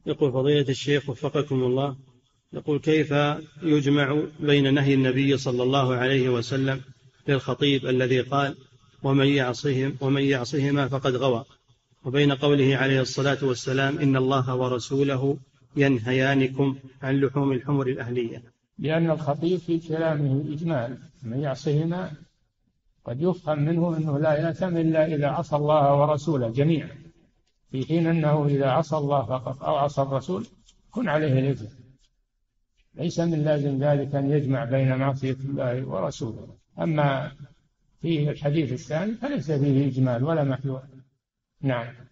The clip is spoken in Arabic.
يقول فضيلة الشيخ وفقكم الله، يقول كيف يجمع بين نهي النبي صلى الله عليه وسلم للخطيب الذي قال ومن يعصهما فقد غوى، وبين قوله عليه الصلاة والسلام إن الله ورسوله ينهيانكم عن لحوم الحمر الأهلية؟ لأن الخطيب في كلامه إجمال، من يعصهما قد يفهم منه أنه لا يأثم إلا إذا عصى الله ورسوله جميعا، في حين أنه إذا عصى الله فقط أو عصى الرسول كن عليه الإثم. ليس من لازم ذلك أن يجمع بين معصية الله ورسوله. أما في الحديث الثاني فليس فيه إجمال ولا محذور. نعم.